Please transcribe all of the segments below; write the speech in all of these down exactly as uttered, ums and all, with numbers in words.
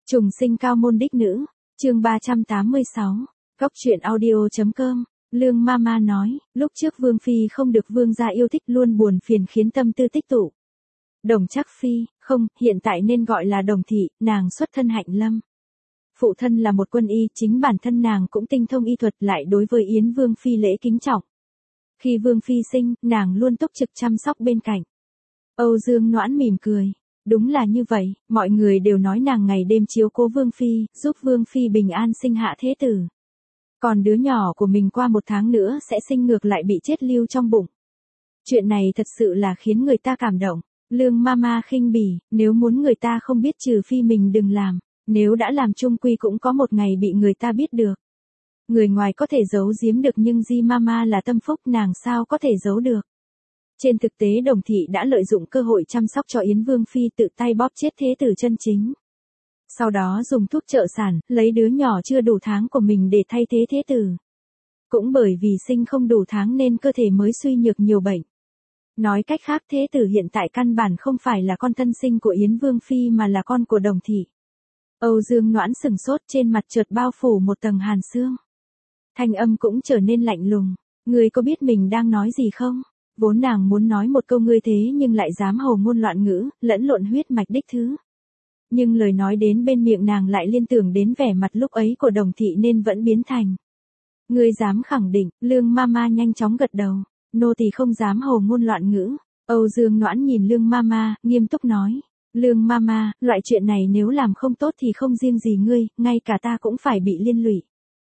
Trùng sinh cao môn đích nữ, chương ba trăm tám mươi sáu, góc truyện audio.com, Lương Mama nói, lúc trước Vương Phi không được Vương gia yêu thích luôn buồn phiền khiến tâm tư tích tụ. Đồng Trác Phi, không, hiện tại nên gọi là Đồng Thị, nàng xuất thân Hạnh Lâm. Phụ thân là một quân y, chính bản thân nàng cũng tinh thông y thuật lại đối với Yến Vương Phi lễ kính trọng. Khi Vương Phi sinh, nàng luôn túc trực chăm sóc bên cạnh. Âu Dương Noãn mỉm cười. Đúng là như vậy, mọi người đều nói nàng ngày đêm chiếu cố Vương Phi, giúp Vương Phi bình an sinh hạ thế tử. Còn đứa nhỏ của mình qua một tháng nữa sẽ sinh ngược lại bị chết lưu trong bụng. Chuyện này thật sự là khiến người ta cảm động. Lương Mama khinh bỉ, nếu muốn người ta không biết trừ phi mình đừng làm, nếu đã làm chung quy cũng có một ngày bị người ta biết được. Người ngoài có thể giấu giếm được nhưng Di Mama là tâm phúc nàng sao có thể giấu được. Trên thực tế Đồng Thị đã lợi dụng cơ hội chăm sóc cho Yến Vương Phi tự tay bóp chết thế tử chân chính. Sau đó dùng thuốc trợ sản, lấy đứa nhỏ chưa đủ tháng của mình để thay thế thế tử. Cũng bởi vì sinh không đủ tháng nên cơ thể mới suy nhược nhiều bệnh. Nói cách khác thế tử hiện tại căn bản không phải là con thân sinh của Yến Vương Phi mà là con của Đồng Thị. Âu Dương Noãn sừng sốt trên mặt chợt bao phủ một tầng hàn xương. Thanh âm cũng trở nên lạnh lùng. Ngươi có biết mình đang nói gì không? Vốn nàng muốn nói một câu ngươi thế nhưng lại dám hồ ngôn loạn ngữ, lẫn lộn huyết mạch đích thứ. Nhưng lời nói đến bên miệng nàng lại liên tưởng đến vẻ mặt lúc ấy của Đồng Thị nên vẫn biến thành. Ngươi dám khẳng định, Lương Mama nhanh chóng gật đầu, nô tỳ không dám hồ ngôn loạn ngữ. Âu Dương Noãn nhìn Lương Mama, nghiêm túc nói. Lương Mama, loại chuyện này nếu làm không tốt thì không riêng gì ngươi, ngay cả ta cũng phải bị liên lụy.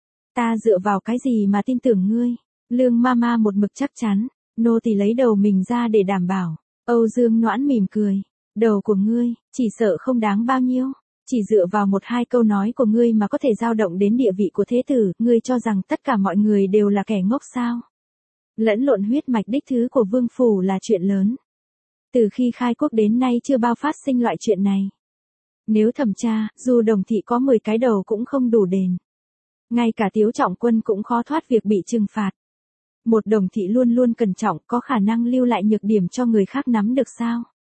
Ta dựa vào cái gì mà tin tưởng ngươi? Lương Mama một mực chắc chắn. Nô tỳ lấy đầu mình ra để đảm bảo. Âu Dương Noãn mỉm cười. Đầu của ngươi, chỉ sợ không đáng bao nhiêu. Chỉ dựa vào một hai câu nói của ngươi mà có thể dao động đến địa vị của thế tử, ngươi cho rằng tất cả mọi người đều là kẻ ngốc sao? Lẫn lộn huyết mạch đích thứ của Vương Phủ là chuyện lớn. Từ khi khai quốc đến nay chưa bao phát sinh loại chuyện này. Nếu thẩm tra, dù Đồng Thị có mười cái đầu cũng không đủ đền. Ngay cả Tiếu Trọng Quân cũng khó thoát việc bị trừng phạt. Một Đồng Thị luôn luôn cẩn trọng có khả năng lưu lại nhược điểm cho người khác nắm được sao?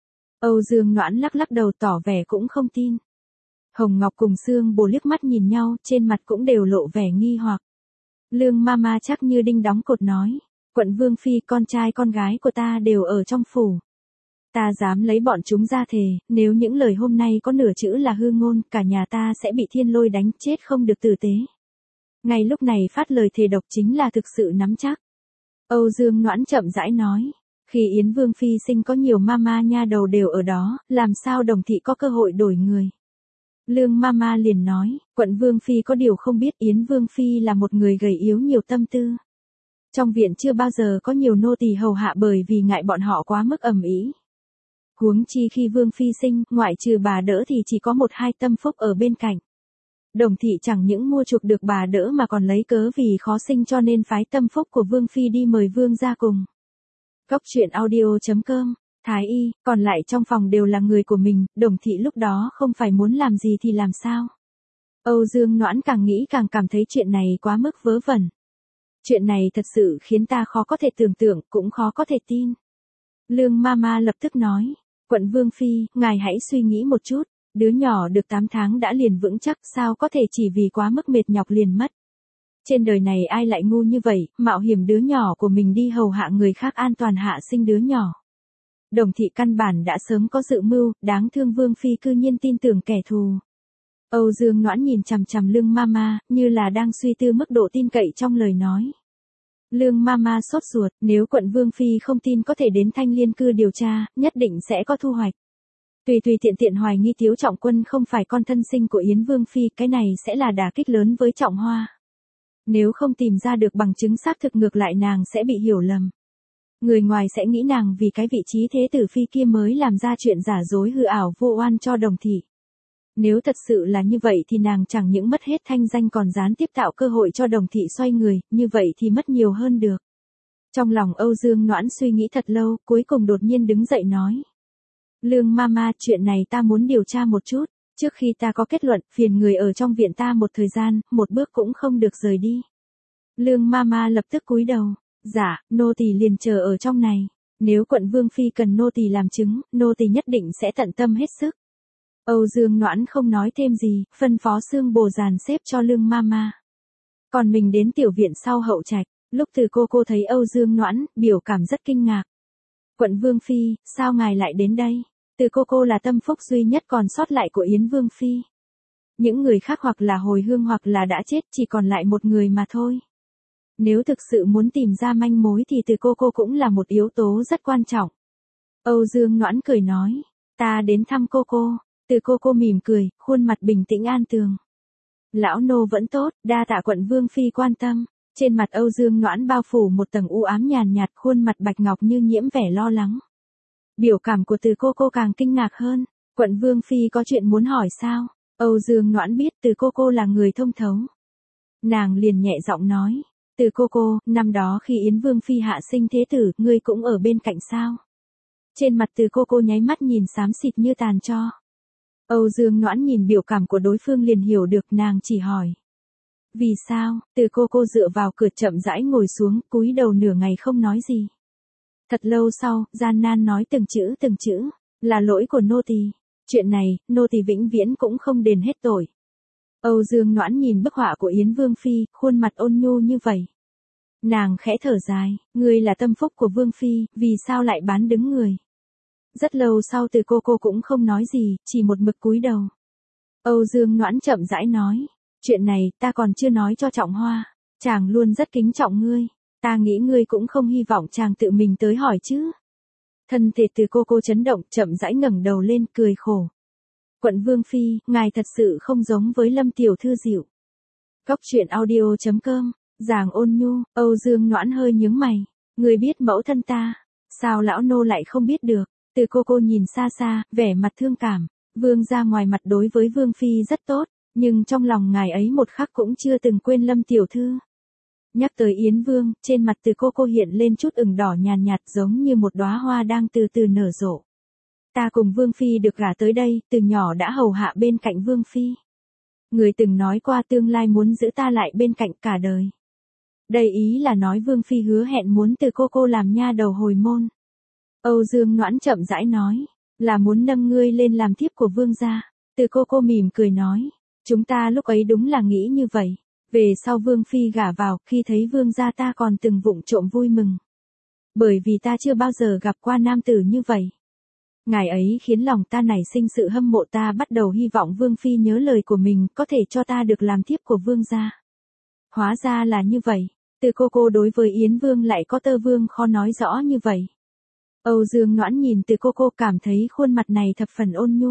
Âu Dương Noãn lắc lắc đầu tỏ vẻ cũng không tin. Hồng Ngọc cùng Sương Bồ liếc mắt nhìn nhau, trên mặt cũng đều lộ vẻ nghi hoặc. Lương Mama chắc như đinh đóng cột nói, quận Vương Phi con trai con gái của ta đều ở trong phủ. Ta dám lấy bọn chúng ra thề, nếu những lời hôm nay có nửa chữ là hư ngôn, cả nhà ta sẽ bị thiên lôi đánh chết không được tử tế. Ngay lúc này phát lời thề độc chính là thực sự nắm chắc. Âu Dương Noãn chậm rãi nói, khi Yến Vương Phi sinh có nhiều mama nha đầu đều ở đó, làm sao Đồng Thị có cơ hội đổi người. Lương Mama liền nói, quận Vương Phi có điều không biết Yến Vương Phi là một người gầy yếu nhiều tâm tư. Trong viện chưa bao giờ có nhiều nô tỳ hầu hạ bởi vì ngại bọn họ quá mức ầm ĩ. Huống chi khi Vương Phi sinh, ngoại trừ bà đỡ thì chỉ có một hai tâm phúc ở bên cạnh. Đồng Thị chẳng những mua chuộc được bà đỡ mà còn lấy cớ vì khó sinh cho nên phái tâm phúc của Vương Phi đi mời Vương ra cùng. Góc truyện audio.com, Thái Y, còn lại trong phòng đều là người của mình, Đồng Thị lúc đó không phải muốn làm gì thì làm sao. Âu Dương Noãn càng nghĩ càng cảm thấy chuyện này quá mức vớ vẩn. Chuyện này thật sự khiến ta khó có thể tưởng tượng, cũng khó có thể tin. Lương Mama lập tức nói, quận Vương Phi, ngài hãy suy nghĩ một chút. Đứa nhỏ được tám tháng đã liền vững chắc sao có thể chỉ vì quá mức mệt nhọc liền mất. Trên đời này ai lại ngu như vậy, mạo hiểm đứa nhỏ của mình đi hầu hạ người khác an toàn hạ sinh đứa nhỏ. Đồng Thị căn bản đã sớm có dự mưu, đáng thương Vương Phi cư nhiên tin tưởng kẻ thù. Âu Dương Noãn nhìn chằm chằm Lương Mama, như là đang suy tư mức độ tin cậy trong lời nói. Lương Mama sốt ruột, nếu quận Vương Phi không tin có thể đến Thanh Liên Cư điều tra, nhất định sẽ có thu hoạch. Tùy tùy tiện tiện hoài nghi Tiếu Trọng Quân không phải con thân sinh của Yến Vương Phi, cái này sẽ là đả kích lớn với Trọng Hoa. Nếu không tìm ra được bằng chứng xác thực ngược lại nàng sẽ bị hiểu lầm. Người ngoài sẽ nghĩ nàng vì cái vị trí thế tử phi kia mới làm ra chuyện giả dối hư ảo vô oan cho Đồng Thị. Nếu thật sự là như vậy thì nàng chẳng những mất hết thanh danh còn gián tiếp tạo cơ hội cho Đồng Thị xoay người, như vậy thì mất nhiều hơn được. Trong lòng Âu Dương Noãn suy nghĩ thật lâu, cuối cùng đột nhiên đứng dậy nói. Lương Mama, chuyện này ta muốn điều tra một chút, trước khi ta có kết luận, phiền người ở trong viện ta một thời gian, một bước cũng không được rời đi. Lương Mama lập tức cúi đầu, dạ, nô tỳ liền chờ ở trong này, nếu quận Vương Phi cần nô tỳ làm chứng, nô tỳ nhất định sẽ tận tâm hết sức. Âu Dương Noãn không nói thêm gì, phân phó xương bồ dàn xếp cho Lương Mama. Còn mình đến tiểu viện sau hậu trạch, lúc Từ cô cô thấy Âu Dương Noãn, biểu cảm rất kinh ngạc. Quận Vương Phi, sao ngài lại đến đây? Từ cô cô là tâm phúc duy nhất còn sót lại của Yến Vương Phi. Những người khác hoặc là hồi hương hoặc là đã chết, chỉ còn lại một người mà thôi. Nếu thực sự muốn tìm ra manh mối thì Từ cô cô cũng là một yếu tố rất quan trọng. Âu Dương Noãn cười nói, ta đến thăm cô cô. Từ cô cô mỉm cười, khuôn mặt bình tĩnh an tường. Lão nô vẫn tốt, đa tạ quận Vương Phi quan tâm. Trên mặt Âu Dương Noãn bao phủ một tầng u ám nhàn nhạt, khuôn mặt bạch ngọc như nhiễm vẻ lo lắng. Biểu cảm của Từ cô cô càng kinh ngạc hơn. Quận Vương Phi có chuyện muốn hỏi sao? Âu Dương Noãn biết Từ cô cô là người thông thấu. Nàng liền nhẹ giọng nói, Từ cô cô, năm đó khi Yến Vương Phi hạ sinh thế tử, ngươi cũng ở bên cạnh sao? Trên mặt Từ cô cô nháy mắt nhìn xám xịt như tàn tro. Âu Dương Noãn nhìn biểu cảm của đối phương liền hiểu được, nàng chỉ hỏi. Vì sao? Từ cô cô dựa vào cửa chậm rãi ngồi xuống, cúi đầu nửa ngày không nói gì. Thật lâu sau, gian nan nói từng chữ từng chữ, là lỗi của nô tỳ. Chuyện này, nô tỳ vĩnh viễn cũng không đền hết tội. Âu Dương Noãn nhìn bức họa của Yến Vương Phi, khuôn mặt ôn nhu như vậy. Nàng khẽ thở dài, ngươi là tâm phúc của Vương Phi, vì sao lại bán đứng người? Rất lâu sau Từ cô cô cũng không nói gì, chỉ một mực cúi đầu. Âu Dương Noãn chậm rãi nói, chuyện này ta còn chưa nói cho Trọng Hoa, chàng luôn rất kính trọng ngươi, ta nghĩ ngươi cũng không hy vọng chàng tự mình tới hỏi chứ. Thân thể Từ cô cô chấn động, chậm rãi ngẩng đầu lên cười khổ. Quận Vương Phi, ngài thật sự không giống với Lâm tiểu thư dịu. Góc truyện audio chấm com, giảng ôn nhu. Âu Dương Noãn hơi nhướng mày, ngươi biết mẫu thân ta, sao lão nô lại không biết được? Từ cô cô nhìn xa xa, vẻ mặt thương cảm. Vương gia ngoài mặt đối với Vương Phi rất tốt, nhưng trong lòng ngài ấy một khắc cũng chưa từng quên Lâm tiểu thư. Nhắc tới Yến Vương, trên mặt Từ cô cô hiện lên chút ửng đỏ nhàn nhạt, giống như một đóa hoa đang từ từ nở rộ. Ta cùng Vương Phi được gả tới đây, từ nhỏ đã hầu hạ bên cạnh Vương Phi. Người từng nói qua tương lai muốn giữ ta lại bên cạnh cả đời. Đây ý là nói Vương Phi hứa hẹn muốn Từ cô cô làm nha đầu hồi môn. Âu Dương Noãn chậm rãi nói, là muốn nâng ngươi lên làm thiếp của Vương gia. Từ cô cô mỉm cười nói, chúng ta lúc ấy đúng là nghĩ như vậy. Về sau Vương Phi gả vào, khi thấy Vương gia ta còn từng vụng trộm vui mừng. Bởi vì ta chưa bao giờ gặp qua nam tử như vậy. Ngài ấy khiến lòng ta nảy sinh sự hâm mộ, ta bắt đầu hy vọng Vương Phi nhớ lời của mình, có thể cho ta được làm thiếp của Vương gia. Hóa ra là như vậy, Từ cô cô đối với Yến Vương lại có tơ vương khó nói rõ như vậy. Âu Dương Noãn nhìn Từ cô cô cảm thấy khuôn mặt này thập phần ôn nhu.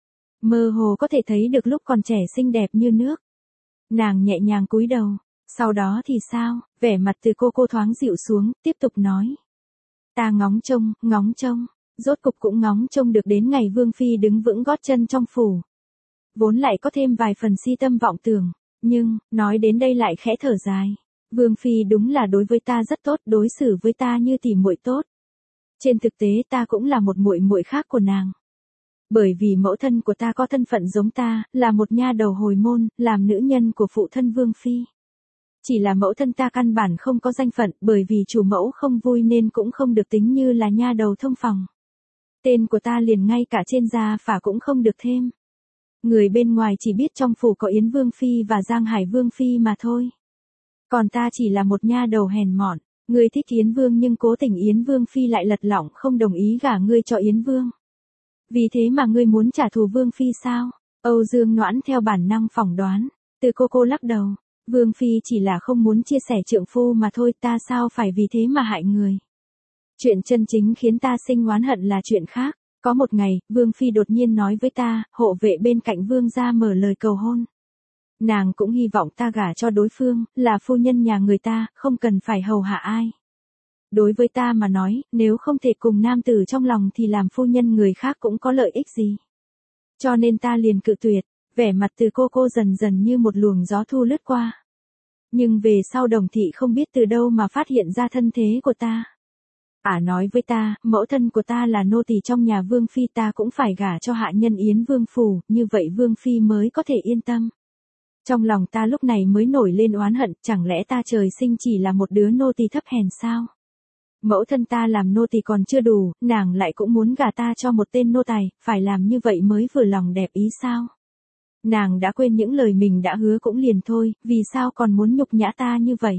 Mơ hồ có thể thấy được lúc còn trẻ xinh đẹp như nước. Nàng nhẹ nhàng cúi đầu, sau đó thì sao? Vẻ mặt Từ cô cô thoáng dịu xuống, tiếp tục nói. Ta ngóng trông, ngóng trông, rốt cục cũng ngóng trông được đến ngày Vương Phi đứng vững gót chân trong phủ. Vốn lại có thêm vài phần si tâm vọng tưởng, nhưng, nói đến đây lại khẽ thở dài. Vương Phi đúng là đối với ta rất tốt, đối xử với ta như tỉ muội tốt. Trên thực tế ta cũng là một muội muội khác của nàng. Bởi vì mẫu thân của ta có thân phận giống ta, là một nha đầu hồi môn, làm nữ nhân của phụ thân Vương Phi. Chỉ là mẫu thân ta căn bản không có danh phận, bởi vì chủ mẫu không vui nên cũng không được tính như là nha đầu thông phòng. Tên của ta liền ngay cả trên gia phả cũng không được thêm. Người bên ngoài chỉ biết trong phủ có Yến Vương Phi và Giang Hải Vương Phi mà thôi. Còn ta chỉ là một nha đầu hèn mọn. Ngươi thích Yến Vương nhưng cố tình Yến Vương Phi lại lật lọng không đồng ý gả ngươi cho Yến Vương. Vì thế mà ngươi muốn trả thù Vương Phi sao? Âu Dương Noãn theo bản năng phỏng đoán. Từ cô cô lắc đầu. Vương Phi chỉ là không muốn chia sẻ trượng phu mà thôi, ta sao phải vì thế mà hại người. Chuyện chân chính khiến ta sinh oán hận là chuyện khác. Có một ngày, Vương Phi đột nhiên nói với ta, hộ vệ bên cạnh Vương gia mở lời cầu hôn. Nàng cũng hy vọng ta gả cho đối phương, là phu nhân nhà người ta, không cần phải hầu hạ ai. Đối với ta mà nói, nếu không thể cùng nam tử trong lòng thì làm phu nhân người khác cũng có lợi ích gì. Cho nên ta liền cự tuyệt, vẻ mặt Từ cô cô dần dần như một luồng gió thu lướt qua. Nhưng về sau Đồng thị không biết từ đâu mà phát hiện ra thân thế của ta. Ả à nói với ta, mẫu thân của ta là nô tỳ trong nhà Vương Phi, ta cũng phải gả cho hạ nhân Yến Vương phủ, như vậy Vương Phi mới có thể yên tâm. Trong lòng ta lúc này mới nổi lên oán hận, chẳng lẽ ta trời sinh chỉ là một đứa nô tỳ thấp hèn sao? Mẫu thân ta làm nô tỳ còn chưa đủ, nàng lại cũng muốn gả ta cho một tên nô tài, phải làm như vậy mới vừa lòng đẹp ý sao? Nàng đã quên những lời mình đã hứa cũng liền thôi, vì sao còn muốn nhục nhã ta như vậy?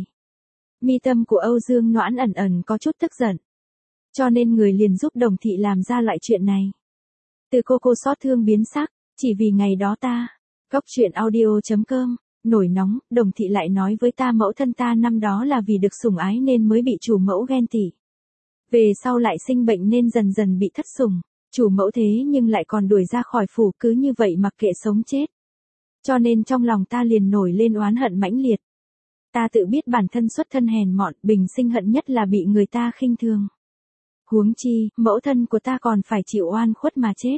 Mi tâm của Âu Dương Noãn ẩn ẩn có chút tức giận. Cho nên người liền giúp Đồng Thị làm ra loại chuyện này. Từ cô cô xót thương biến sắc, chỉ vì ngày đó ta. Góc truyện audio chấm com, nổi nóng, Đồng Thị lại nói với ta mẫu thân ta năm đó là vì được sủng ái nên mới bị chủ mẫu ghen tị. Về sau lại sinh bệnh nên dần dần bị thất sủng. Chủ mẫu thế nhưng lại còn đuổi ra khỏi phủ, cứ như vậy mặc kệ sống chết. Cho nên trong lòng ta liền nổi lên oán hận mãnh liệt. Ta tự biết bản thân xuất thân hèn mọn, bình sinh hận nhất là bị người ta khinh thường. Huống chi, mẫu thân của ta còn phải chịu oan khuất mà chết.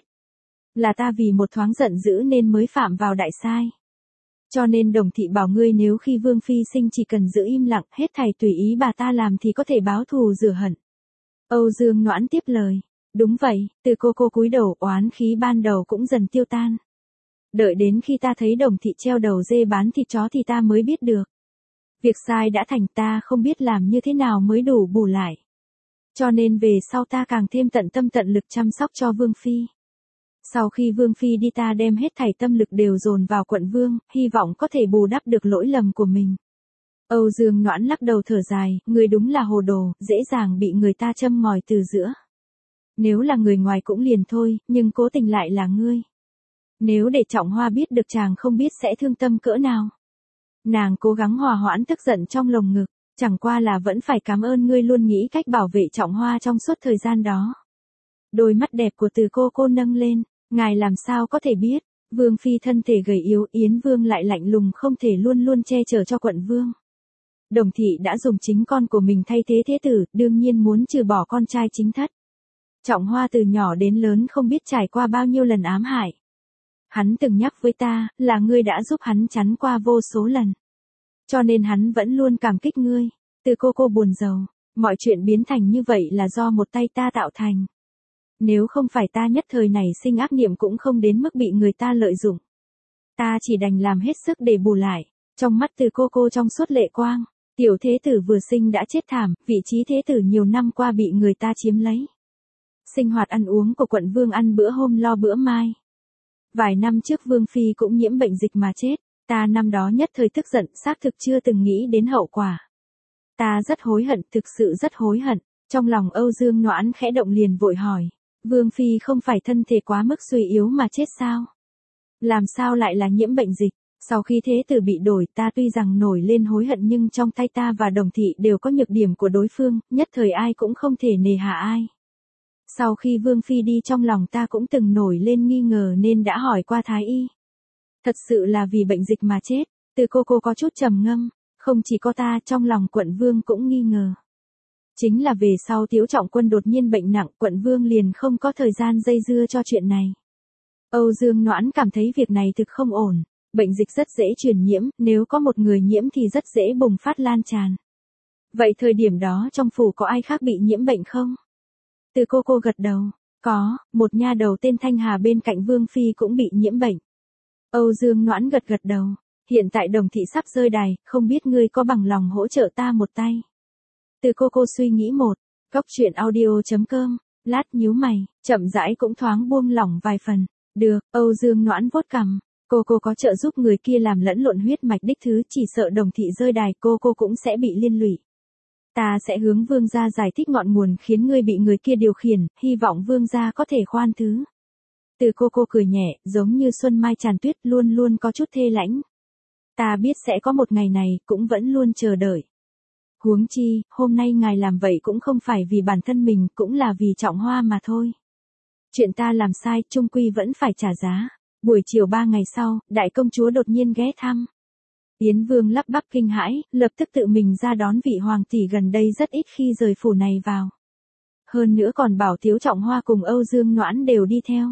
Là ta vì một thoáng giận dữ nên mới phạm vào đại sai. Cho nên Đồng Thị bảo ngươi nếu khi Vương Phi sinh chỉ cần giữ im lặng, hết thảy tùy ý bà ta làm thì có thể báo thù rửa hận. Âu Dương Noãn tiếp lời. Đúng vậy, từ cô cô cúi đầu, oán khí ban đầu cũng dần tiêu tan. Đợi đến khi ta thấy Đồng Thị treo đầu dê bán thịt chó thì ta mới biết được. Việc sai đã thành, ta không biết làm như thế nào mới đủ bù lại. Cho nên về sau ta càng thêm tận tâm tận lực chăm sóc cho Vương Phi. Sau khi Vương Phi đi ta đem hết thảy tâm lực đều dồn vào quận Vương, hy vọng có thể bù đắp được lỗi lầm của mình. Âu Dương Noãn lắc đầu thở dài, người đúng là hồ đồ, dễ dàng bị người ta châm ngòi từ giữa. Nếu là người ngoài cũng liền thôi, nhưng cố tình lại là ngươi. Nếu để Trọng Hoa biết được chàng không biết sẽ thương tâm cỡ nào. Nàng cố gắng hòa hoãn tức giận trong lồng ngực, chẳng qua là vẫn phải cảm ơn ngươi luôn nghĩ cách bảo vệ Trọng Hoa trong suốt thời gian đó. Đôi mắt đẹp của Từ cô cô nâng lên, ngài làm sao có thể biết, Vương Phi thân thể gầy yếu, Yến Vương lại lạnh lùng không thể luôn luôn che chở cho quận Vương. Đồng Thị đã dùng chính con của mình thay thế thế tử, đương nhiên muốn trừ bỏ con trai chính thất. Trọng Hoa từ nhỏ đến lớn không biết trải qua bao nhiêu lần ám hại. Hắn từng nhắc với ta, là ngươi đã giúp hắn chắn qua vô số lần. Cho nên hắn vẫn luôn cảm kích ngươi. Từ cô cô buồn rầu, mọi chuyện biến thành như vậy là do một tay ta tạo thành. Nếu không phải ta nhất thời này sinh ác niệm cũng không đến mức bị người ta lợi dụng. Ta chỉ đành làm hết sức để bù lại. Trong mắt Từ cô cô trong suốt lệ quang, tiểu thế tử vừa sinh đã chết thảm, vị trí thế tử nhiều năm qua bị người ta chiếm lấy. Sinh hoạt ăn uống của quận Vương ăn bữa hôm lo bữa mai. Vài năm trước Vương Phi cũng nhiễm bệnh dịch mà chết, ta năm đó nhất thời tức giận, xác thực chưa từng nghĩ đến hậu quả. Ta rất hối hận, thực sự rất hối hận. Trong lòng Âu Dương Noãn khẽ động liền vội hỏi, Vương Phi không phải thân thể quá mức suy yếu mà chết sao? Làm sao lại là nhiễm bệnh dịch? Sau khi thế tử bị đổi, ta tuy rằng nổi lên hối hận nhưng trong tay ta và Đồng Thị đều có nhược điểm của đối phương, nhất thời ai cũng không thể nề hà ai. Sau khi Vương Phi đi trong lòng ta cũng từng nổi lên nghi ngờ nên đã hỏi qua Thái Y. Thật sự là vì bệnh dịch mà chết. Từ cô cô có chút trầm ngâm, không chỉ có ta, trong lòng quận Vương cũng nghi ngờ. Chính là về sau Tiếu Trọng Quân đột nhiên bệnh nặng, quận Vương liền không có thời gian dây dưa cho chuyện này. Âu Dương Noãn cảm thấy việc này thực không ổn. Bệnh dịch rất dễ truyền nhiễm, nếu có một người nhiễm thì rất dễ bùng phát lan tràn. Vậy thời điểm đó trong phủ có ai khác bị nhiễm bệnh không? Từ cô cô gật đầu, có, một nha đầu tên Thanh Hà bên cạnh Vương Phi cũng bị nhiễm bệnh. Âu Dương Noãn gật gật đầu, hiện tại Đồng Thị sắp rơi đài, không biết ngươi có bằng lòng hỗ trợ ta một tay. Từ cô cô suy nghĩ một, góc truyện audio chấm com, lát nhíu mày, chậm rãi cũng thoáng buông lỏng vài phần. Được, Âu Dương Noãn vuốt cằm, cô cô có trợ giúp người kia làm lẫn lộn huyết mạch đích thứ, chỉ sợ Đồng Thị rơi đài cô cô cũng sẽ bị liên lụy. Ta sẽ hướng Vương gia giải thích ngọn nguồn khiến ngươi bị người kia điều khiển, hy vọng Vương gia có thể khoan thứ. Từ cô cô cười nhẹ, giống như xuân mai tràn tuyết, luôn luôn có chút thê lãnh. Ta biết sẽ có một ngày này, cũng vẫn luôn chờ đợi. Huống chi, hôm nay ngài làm vậy cũng không phải vì bản thân mình, cũng là vì Trọng Hoa mà thôi. Chuyện ta làm sai, chung quy vẫn phải trả giá. Buổi chiều ba ngày sau, đại công chúa đột nhiên ghé thăm. Yến Vương lắp bắp kinh hãi, lập tức tự mình ra đón vị hoàng tỷ gần đây rất ít khi rời phủ này vào. Hơn nữa còn bảo Tiếu Trọng Hoa cùng Âu Dương Noãn đều đi theo.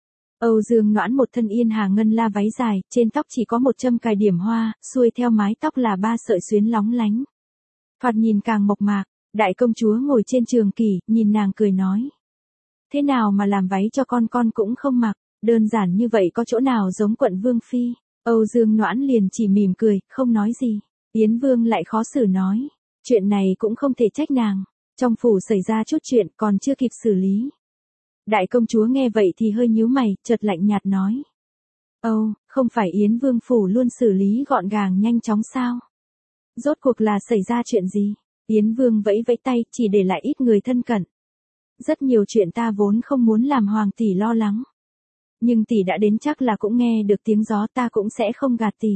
Âu Dương Noãn một thân yên hà ngân la váy dài, trên tóc chỉ có một châm cài điểm hoa, xuôi theo mái tóc là ba sợi xuyến lóng lánh. Thoạt nhìn càng mộc mạc, đại công chúa ngồi trên trường kỷ, nhìn nàng cười nói. Thế nào mà làm váy cho con con cũng không mặc, đơn giản như vậy có chỗ nào giống quận Vương Phi. Âu Dương Noãn liền chỉ mỉm cười, không nói gì. Yến Vương lại khó xử nói, chuyện này cũng không thể trách nàng. Trong phủ xảy ra chút chuyện còn chưa kịp xử lý. Đại công chúa nghe vậy thì hơi nhíu mày, chợt lạnh nhạt nói. Âu, không phải Yến Vương phủ luôn xử lý gọn gàng nhanh chóng sao? Rốt cuộc là xảy ra chuyện gì? Yến Vương vẫy vẫy tay, chỉ để lại ít người thân cận. Rất nhiều chuyện ta vốn không muốn làm hoàng tỷ lo lắng. Nhưng tỷ đã đến chắc là cũng nghe được tiếng gió, ta cũng sẽ không gạt tỷ.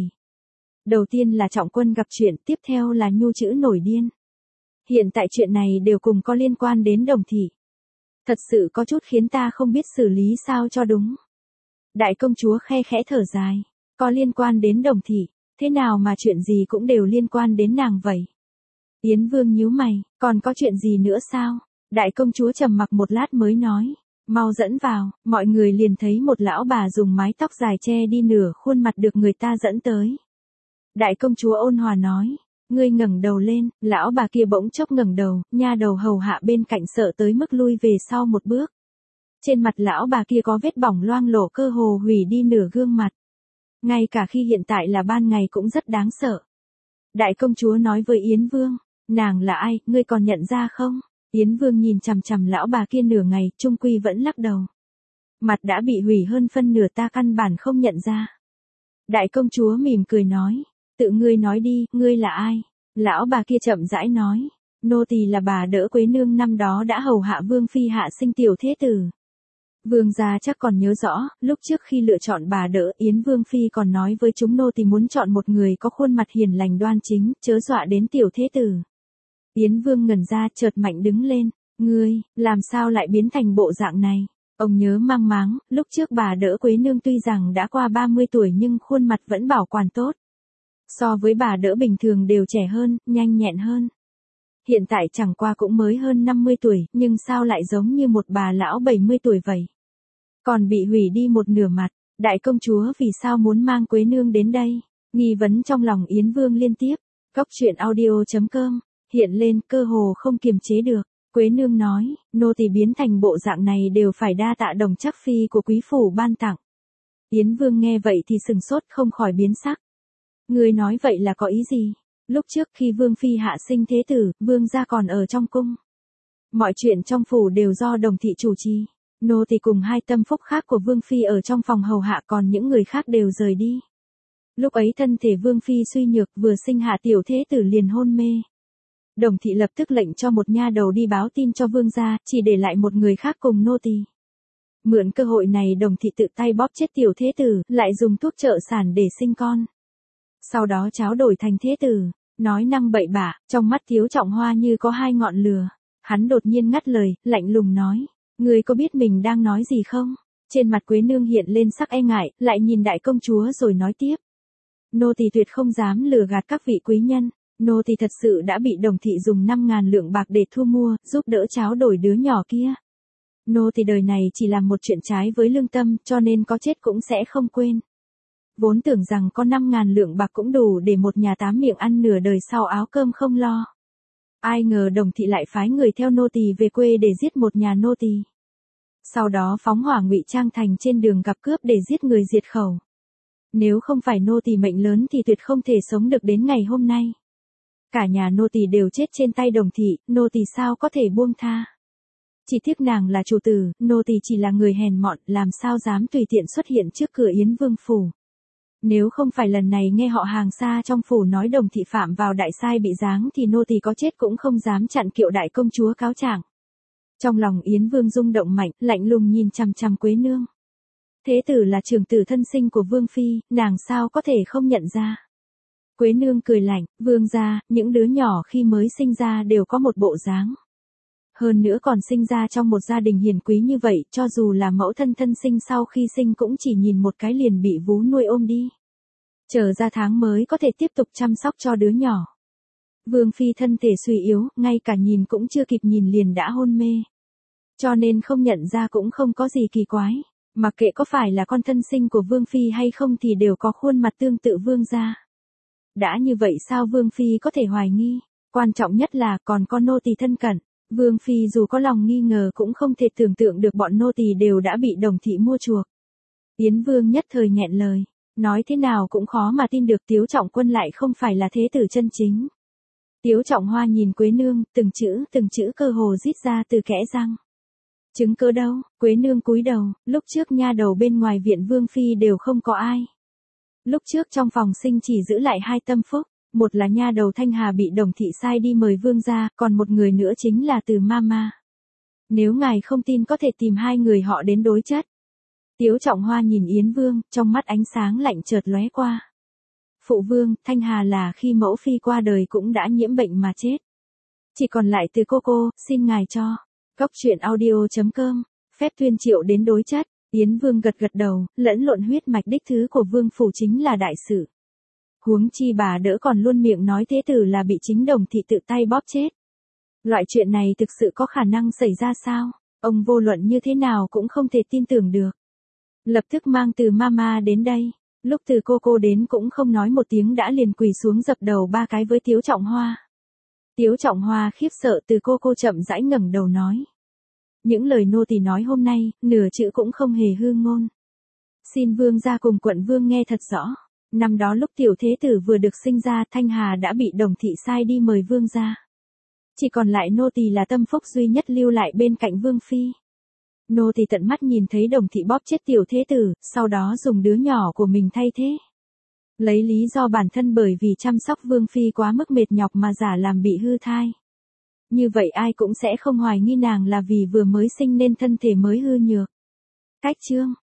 Đầu tiên là Trọng Quân gặp chuyện, tiếp theo là Nhu Chữ nổi điên. Hiện tại chuyện này đều cùng có liên quan đến Đồng thị. Thật sự có chút khiến ta không biết xử lý sao cho đúng. Đại công chúa khe khẽ thở dài. Có liên quan đến Đồng thị, thế nào mà chuyện gì cũng đều liên quan đến nàng vậy? Yến Vương nhíu mày, còn có chuyện gì nữa sao? Đại công chúa trầm mặc một lát mới nói. Mau dẫn vào, mọi người liền thấy một lão bà dùng mái tóc dài che đi nửa khuôn mặt được người ta dẫn tới. Đại công chúa ôn hòa nói. Ngươi ngẩng đầu lên, lão bà kia bỗng chốc ngẩng đầu, nha đầu hầu hạ bên cạnh sợ tới mức lui về sau một bước. Trên mặt lão bà kia có vết bỏng loang lổ cơ hồ hủy đi nửa gương mặt. Ngay cả khi hiện tại là ban ngày cũng rất đáng sợ. Đại công chúa nói với Yến Vương, nàng là ai, ngươi còn nhận ra không? Yến Vương nhìn chằm chằm lão bà kia nửa ngày, trung quy vẫn lắc đầu. Mặt đã bị hủy hơn phân nửa, ta căn bản không nhận ra. Đại công chúa mỉm cười nói, tự ngươi nói đi, ngươi là ai? Lão bà kia chậm rãi nói, nô tỳ là bà đỡ Quế nương năm đó đã hầu hạ Vương phi hạ sinh tiểu thế tử. Vương gia chắc còn nhớ rõ, lúc trước khi lựa chọn bà đỡ, Yến Vương phi còn nói với chúng nô tỳ muốn chọn một người có khuôn mặt hiền lành đoan chính, chớ dọa đến tiểu thế tử. Yến Vương ngẩn ra, chợt mạnh đứng lên, ngươi, làm sao lại biến thành bộ dạng này? Ông nhớ mang máng, lúc trước bà đỡ Quế nương tuy rằng đã qua ba mươi tuổi nhưng khuôn mặt vẫn bảo quản tốt. So với bà đỡ bình thường đều trẻ hơn, nhanh nhẹn hơn. Hiện tại chẳng qua cũng mới hơn năm mươi tuổi, nhưng sao lại giống như một bà lão bảy mươi tuổi vậy? Còn bị hủy đi một nửa mặt, đại công chúa vì sao muốn mang Quế nương đến đây? Nghi vấn trong lòng Yến Vương liên tiếp. Góc truyện audio chấm com hiện lên, cơ hồ không kiềm chế được. Quế nương nói, nô tỳ biến thành bộ dạng này đều phải đa tạ Đồng Trác phi của quý phủ ban tặng. Yến Vương nghe vậy thì sừng sốt, không khỏi biến sắc. Ngươi nói vậy là có ý gì? Lúc trước khi Vương phi hạ sinh thế tử, Vương gia còn ở trong cung. Mọi chuyện trong phủ đều do Đồng thị chủ trì. Nô tỳ cùng hai tâm phúc khác của Vương phi ở trong phòng hầu hạ, còn những người khác đều rời đi. Lúc ấy thân thể Vương phi suy nhược, vừa sinh hạ tiểu thế tử liền hôn mê. Đồng thị lập tức lệnh cho một nha đầu đi báo tin cho Vương gia, chỉ để lại một người khác cùng nô tỳ. Mượn cơ hội này Đồng thị tự tay bóp chết tiểu thế tử, lại dùng thuốc trợ sản để sinh con. Sau đó tráo đổi thành thế tử, nói năng bậy bạ, trong mắt Thiếu Trọng Hoa như có hai ngọn lửa. Hắn đột nhiên ngắt lời, lạnh lùng nói, ngươi có biết mình đang nói gì không? Trên mặt Quế nương hiện lên sắc e ngại, lại nhìn đại công chúa rồi nói tiếp. Nô tỳ tuyệt không dám lừa gạt các vị quý nhân, nô tỳ thật sự đã bị Đồng thị dùng năm ngàn lượng bạc để thu mua, giúp đỡ tráo đổi đứa nhỏ kia. Nô tỳ đời này chỉ làm một chuyện trái với lương tâm, cho nên có chết cũng sẽ không quên. Vốn tưởng rằng có năm ngàn lượng bạc cũng đủ để một nhà tám miệng ăn nửa đời sau áo cơm không lo. Ai ngờ Đồng thị lại phái người theo nô tỳ về quê để giết một nhà nô tỳ. Sau đó phóng hỏa ngụy trang thành trên đường gặp cướp để giết người diệt khẩu. Nếu không phải nô tỳ mệnh lớn thì tuyệt không thể sống được đến ngày hôm nay. Cả nhà nô tỳ đều chết trên tay Đồng thị, nô tỳ sao có thể buông tha. Chỉ tiếc nàng là chủ tử, nô tỳ chỉ là người hèn mọn, làm sao dám tùy tiện xuất hiện trước cửa Yến Vương phủ. Nếu không phải lần này nghe họ hàng xa trong phủ nói Đồng thị phạm vào đại sai bị giáng thì nô tỳ có chết cũng không dám chặn kiệu đại công chúa cáo trạng. Trong lòng Yến Vương rung động mạnh, lạnh lùng nhìn chằm chằm Quế nương. Thế tử là trưởng tử thân sinh của Vương phi, nàng sao có thể không nhận ra. Quế nương cười lạnh, Vương gia, những đứa nhỏ khi mới sinh ra đều có một bộ dáng. Hơn nữa còn sinh ra trong một gia đình hiền quý như vậy, cho dù là mẫu thân thân sinh sau khi sinh cũng chỉ nhìn một cái liền bị vú nuôi ôm đi. Chờ ra tháng mới có thể tiếp tục chăm sóc cho đứa nhỏ. Vương phi thân thể suy yếu, ngay cả nhìn cũng chưa kịp nhìn liền đã hôn mê. Cho nên không nhận ra cũng không có gì kỳ quái. Mặc kệ có phải là con thân sinh của Vương phi hay không thì đều có khuôn mặt tương tự Vương gia. Đã như vậy sao Vương phi có thể hoài nghi? Quan trọng nhất là còn có nô tỳ thân cận. Vương phi dù có lòng nghi ngờ cũng không thể tưởng tượng được bọn nô tỳ đều đã bị Đồng thị mua chuộc. Yến Vương nhất thời nghẹn lời, nói thế nào cũng khó mà tin được Tiếu Trọng Quân lại không phải là thế tử chân chính. Tiếu Trọng Hoa nhìn Quế Nương, từng chữ, từng chữ cơ hồ rít ra từ kẽ răng. Chứng cớ đâu? Quế Nương cúi đầu, lúc trước nha đầu bên ngoài viện Vương Phi đều không có ai. Lúc trước trong phòng sinh chỉ giữ lại hai tâm phúc, một là nha đầu Thanh Hà bị Đồng thị sai đi mời Vương gia, còn một người nữa chính là Từ Mama. Nếu ngài không tin có thể tìm hai người họ đến đối chất. Tiếu Trọng Hoa nhìn Yến Vương, trong mắt ánh sáng lạnh chợt lóe qua. Phụ vương, Thanh Hà là khi mẫu phi qua đời cũng đã nhiễm bệnh mà chết. Chỉ còn lại Từ cô cô, xin ngài cho. Góc truyện audio chấm com, phép tuyên triệu đến đối chất. Yến Vương gật gật đầu, lẫn lộn huyết mạch đích thứ của Vương phủ chính là đại sự. Huống chi bà đỡ còn luôn miệng nói thế tử là bị chính Đồng thị tự tay bóp chết. Loại chuyện này thực sự có khả năng xảy ra sao? Ông vô luận như thế nào cũng không thể tin tưởng được. Lập tức mang Từ Mama đến đây. Lúc Từ cô cô đến cũng không nói một tiếng đã liền quỳ xuống dập đầu ba cái với Tiếu Trọng Hoa. Tiếu Trọng Hoa khiếp sợ Từ cô cô chậm rãi ngẩng đầu nói. Những lời nô tỳ nói hôm nay, nửa chữ cũng không hề hư ngôn. Xin vương gia cùng quận vương nghe thật rõ. Năm đó lúc tiểu thế tử vừa được sinh ra, Thanh Hà đã bị Đồng thị sai đi mời vương gia. Chỉ còn lại nô tỳ là tâm phúc duy nhất lưu lại bên cạnh Vương Phi. Nô tỳ tận mắt nhìn thấy Đồng thị bóp chết tiểu thế tử, sau đó dùng đứa nhỏ của mình thay thế. Lấy lý do bản thân bởi vì chăm sóc Vương Phi quá mức mệt nhọc mà giả làm bị hư thai. Như vậy ai cũng sẽ không hoài nghi nàng là vì vừa mới sinh nên thân thể mới hư nhược. Cách chương